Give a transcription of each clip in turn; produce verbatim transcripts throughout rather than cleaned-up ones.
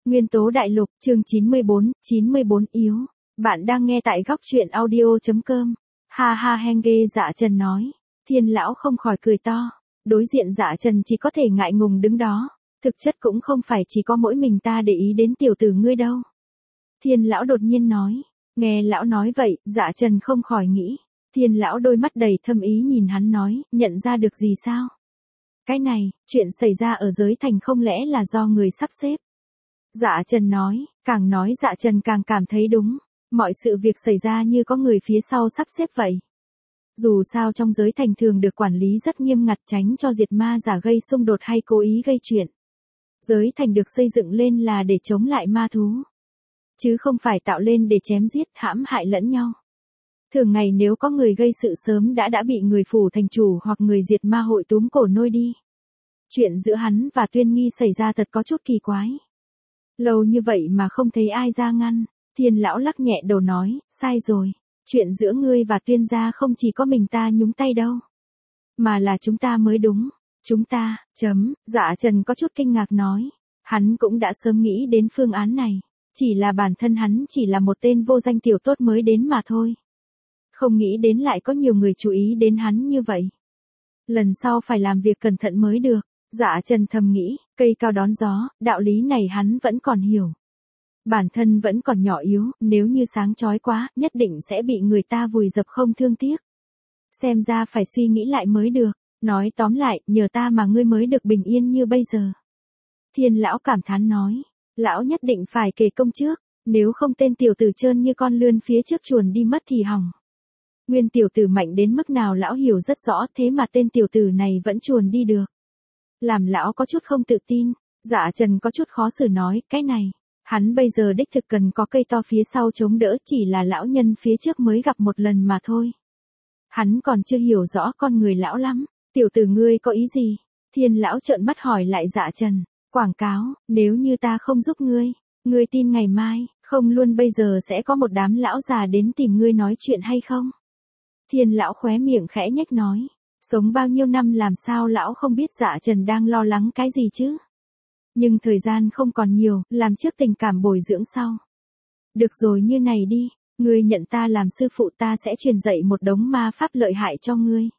Nguyên tố đại lục, chương chín mươi bốn, chín mươi bốn yếu. Bạn đang nghe tại góc truyện audio.com. Ha ha Henge Dạ Trần nói. Thiên lão không khỏi cười to. Đối diện Dạ Trần chỉ có thể ngại ngùng đứng đó. Thực chất cũng không phải chỉ có mỗi mình ta để ý đến tiểu tử ngươi đâu. Thiên lão đột nhiên nói. Nghe lão nói vậy, Dạ Trần không khỏi nghĩ. Thiên lão đôi mắt đầy thâm ý nhìn hắn nói, nhận ra được gì sao? Cái này, chuyện xảy ra ở giới thành không lẽ là do người sắp xếp? Dạ Trần nói, càng nói Dạ Trần càng cảm thấy đúng. Mọi sự việc xảy ra như có người phía sau sắp xếp vậy. Dù sao trong giới thành thường được quản lý rất nghiêm ngặt tránh cho diệt ma giả gây xung đột hay cố ý gây chuyện. Giới thành được xây dựng lên là để chống lại ma thú. Chứ không phải tạo lên để chém giết hãm hại lẫn nhau. Thường ngày nếu có người gây sự sớm đã đã bị người phủ thành chủ hoặc người diệt ma hội túm cổ nôi đi. Chuyện giữa hắn và Tuyên Nghi xảy ra thật có chút kỳ quái. Lâu như vậy mà không thấy ai ra ngăn, Thiên lão lắc nhẹ đầu nói, sai rồi, chuyện giữa ngươi và Tuyên gia không chỉ có mình ta nhúng tay đâu, mà là chúng ta mới đúng, chúng ta, chấm, Dạ Trần có chút kinh ngạc nói, hắn cũng đã sớm nghĩ đến phương án này, chỉ là bản thân hắn chỉ là một tên vô danh tiểu tốt mới đến mà thôi. Không nghĩ đến lại có nhiều người chú ý đến hắn như vậy. Lần sau phải làm việc cẩn thận mới được. Dạ Trần thầm nghĩ, cây cao đón gió, đạo lý này hắn vẫn còn hiểu. Bản thân vẫn còn nhỏ yếu, nếu như sáng chói quá, nhất định sẽ bị người ta vùi dập không thương tiếc. Xem ra phải suy nghĩ lại mới được, nói tóm lại, nhờ ta mà ngươi mới được bình yên như bây giờ. Thiên lão cảm thán nói, lão nhất định phải kể công trước, nếu không tên tiểu tử trơn như con lươn phía trước chuồn đi mất thì hỏng. Nguyên tiểu tử mạnh đến mức nào lão hiểu rất rõ, thế mà tên tiểu tử này vẫn chuồn đi được. Làm lão có chút không tự tin, Dạ Trần có chút khó xử nói, cái này, hắn bây giờ đích thực cần có cây to phía sau chống đỡ, chỉ là lão nhân phía trước mới gặp một lần mà thôi. Hắn còn chưa hiểu rõ con người lão lắm, tiểu tử ngươi có ý gì? Thiên lão trợn mắt hỏi lại Dạ Trần, quảng cáo, nếu như ta không giúp ngươi, ngươi tin ngày mai, không luôn bây giờ sẽ có một đám lão già đến tìm ngươi nói chuyện hay không? Thiên lão khóe miệng khẽ nhếch nói. Sống bao nhiêu năm làm sao lão không biết Dạ Trần đang lo lắng cái gì chứ? Nhưng thời gian không còn nhiều, làm trước tình cảm bồi dưỡng sau. Được rồi như này đi, ngươi nhận ta làm sư phụ, ta sẽ truyền dạy một đống ma pháp lợi hại cho ngươi.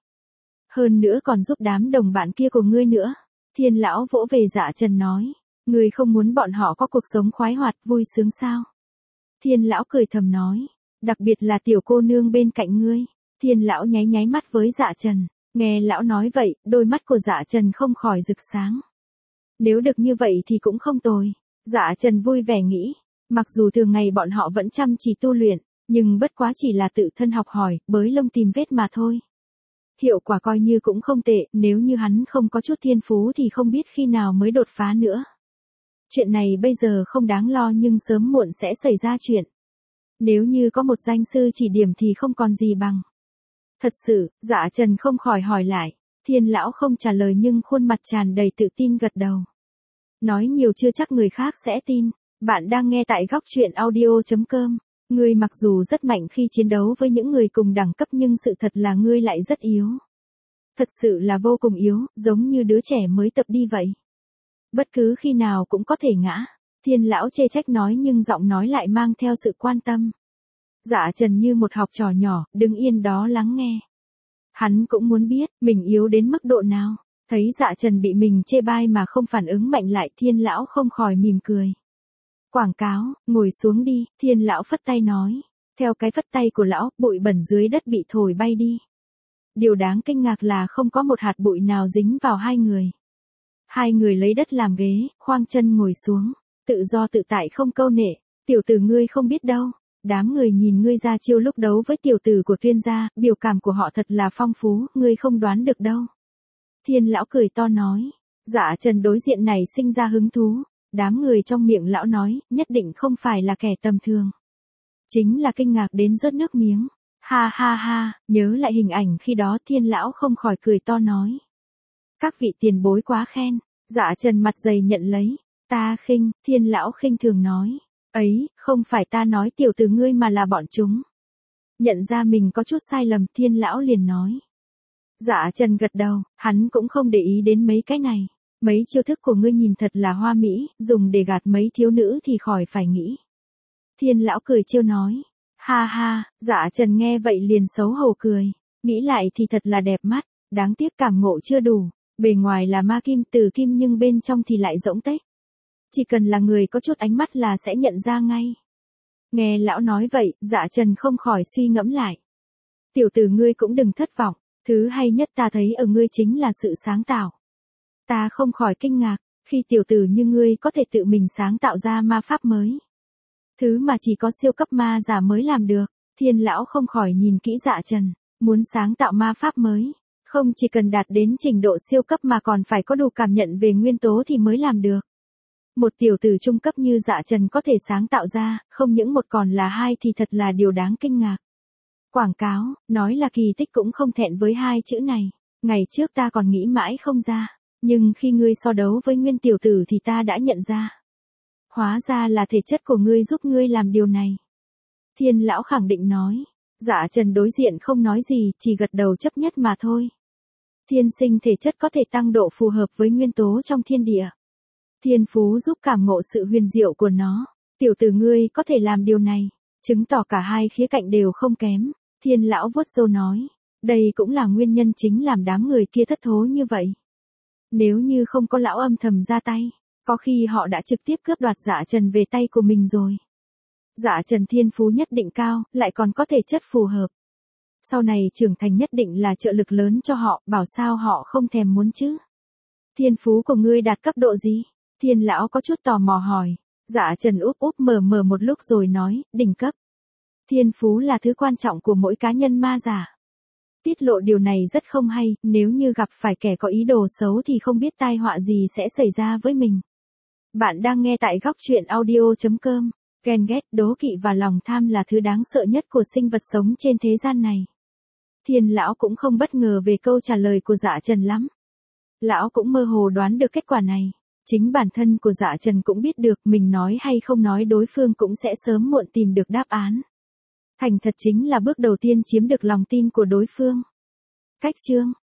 Hơn nữa còn giúp đám đồng bạn kia của ngươi nữa. Thiên lão vỗ về Dạ Trần nói, ngươi không muốn bọn họ có cuộc sống khoái hoạt vui sướng sao? Thiên lão cười thầm nói, đặc biệt là tiểu cô nương bên cạnh ngươi. Thiên lão nháy nháy mắt với Dạ Trần. Nghe lão nói vậy, đôi mắt của Dạ Trần không khỏi rực sáng. Nếu được như vậy thì cũng không tồi. Dạ Trần vui vẻ nghĩ, mặc dù thường ngày bọn họ vẫn chăm chỉ tu luyện, nhưng bất quá chỉ là tự thân học hỏi, bới lông tìm vết mà thôi. Hiệu quả coi như cũng không tệ, nếu như hắn không có chút thiên phú thì không biết khi nào mới đột phá nữa. Chuyện này bây giờ không đáng lo nhưng sớm muộn sẽ xảy ra chuyện. Nếu như có một danh sư chỉ điểm thì không còn gì bằng. Thật sự, Dạ Trần không khỏi hỏi lại, Thiên lão không trả lời nhưng khuôn mặt tràn đầy tự tin gật đầu. Nói nhiều chưa chắc người khác sẽ tin, bạn đang nghe tại góc truyện audio.com, ngươi mặc dù rất mạnh khi chiến đấu với những người cùng đẳng cấp nhưng sự thật là ngươi lại rất yếu. Thật sự là vô cùng yếu, giống như đứa trẻ mới tập đi vậy. Bất cứ khi nào cũng có thể ngã, Thiên lão chê trách nói nhưng giọng nói lại mang theo sự quan tâm. Dạ Trần như một học trò nhỏ, đứng yên đó lắng nghe. Hắn cũng muốn biết, mình yếu đến mức độ nào. Thấy Dạ Trần bị mình chê bai mà không phản ứng mạnh lại, Thiên lão không khỏi mỉm cười. Quảng cáo, ngồi xuống đi, Thiên lão phất tay nói. Theo cái phất tay của lão, bụi bẩn dưới đất bị thổi bay đi. Điều đáng kinh ngạc là không có một hạt bụi nào dính vào hai người. Hai người lấy đất làm ghế, khoang chân ngồi xuống, tự do tự tại không câu nệ. Tiểu tử ngươi không biết đâu. Đám người nhìn ngươi ra chiêu lúc đấu với tiểu tử của Tuyên gia, biểu cảm của họ thật là phong phú, ngươi không đoán được đâu. Thiên lão cười to nói, Dạ Trần đối diện này sinh ra hứng thú, đám người trong miệng lão nói, nhất định không phải là kẻ tầm thường. Chính là kinh ngạc đến rớt nước miếng, ha ha ha, nhớ lại hình ảnh khi đó Thiên lão không khỏi cười to nói. Các vị tiền bối quá khen, Dạ Trần mặt dày nhận lấy, ta khinh, Thiên lão khinh thường nói. Ấy, không phải ta nói tiểu tử ngươi mà là bọn chúng. Nhận ra mình có chút sai lầm, Thiên lão liền nói. Dạ Trần gật đầu, hắn cũng không để ý đến mấy cái này. Mấy chiêu thức của ngươi nhìn thật là hoa mỹ, dùng để gạt mấy thiếu nữ thì khỏi phải nghĩ. Thiên lão cười trêu nói. Ha ha, Dạ Trần nghe vậy liền xấu hổ cười. Nghĩ lại thì thật là đẹp mắt, đáng tiếc cảm ngộ chưa đủ. Bề ngoài là ma kim từ kim nhưng bên trong thì lại rỗng tếch. Chỉ cần là người có chút ánh mắt là sẽ nhận ra ngay. Nghe lão nói vậy, Dạ Trần không khỏi suy ngẫm lại. Tiểu tử ngươi cũng đừng thất vọng, thứ hay nhất ta thấy ở ngươi chính là sự sáng tạo. Ta không khỏi kinh ngạc, khi tiểu tử như ngươi có thể tự mình sáng tạo ra ma pháp mới. Thứ mà chỉ có siêu cấp ma giả mới làm được. Thiên lão không khỏi nhìn kỹ Dạ Trần, muốn sáng tạo ma pháp mới. Không chỉ cần đạt đến trình độ siêu cấp mà còn phải có đủ cảm nhận về nguyên tố thì mới làm được. Một tiểu tử trung cấp như Dạ Trần có thể sáng tạo ra, không những một còn là hai thì thật là điều đáng kinh ngạc. Quảng cáo, nói là kỳ tích cũng không thẹn với hai chữ này. Ngày trước ta còn nghĩ mãi không ra, nhưng khi ngươi so đấu với nguyên tiểu tử thì ta đã nhận ra. Hóa ra là thể chất của ngươi giúp ngươi làm điều này. Thiên lão khẳng định nói. Dạ Trần đối diện không nói gì, chỉ gật đầu chấp nhất mà thôi. Thiên sinh thể chất có thể tăng độ phù hợp với nguyên tố trong thiên địa. Thiên phú giúp cảm ngộ sự huyền diệu của nó. Tiểu tử ngươi có thể làm điều này, chứng tỏ cả hai khía cạnh đều không kém. Thiên lão vuốt râu nói. Đây cũng là nguyên nhân chính làm đám người kia thất thố như vậy. Nếu như không có lão âm thầm ra tay, có khi họ đã trực tiếp cướp đoạt Dạ Trần về tay của mình rồi. Dạ Trần thiên phú nhất định cao, lại còn có thể chất phù hợp. Sau này trưởng thành nhất định là trợ lực lớn cho họ, bảo sao họ không thèm muốn chứ. Thiên phú của ngươi đạt cấp độ gì? Thiên lão có chút tò mò hỏi. Dạ Trần úp úp mờ mờ một lúc rồi nói, đỉnh cấp. Thiên phú là thứ quan trọng của mỗi cá nhân ma giả. Tiết lộ điều này rất không hay, nếu như gặp phải kẻ có ý đồ xấu thì không biết tai họa gì sẽ xảy ra với mình. Bạn đang nghe tại góc truyện audio chấm com. Ghen ghét, đố kỵ và lòng tham là thứ đáng sợ nhất của sinh vật sống trên thế gian này. Thiên lão cũng không bất ngờ về câu trả lời của Dạ Trần lắm. Lão cũng mơ hồ đoán được kết quả này. Chính bản thân của Dạ Trần cũng biết được mình nói hay không nói đối phương cũng sẽ sớm muộn tìm được đáp án. Thành thật chính là bước đầu tiên chiếm được lòng tin của đối phương. Cách chương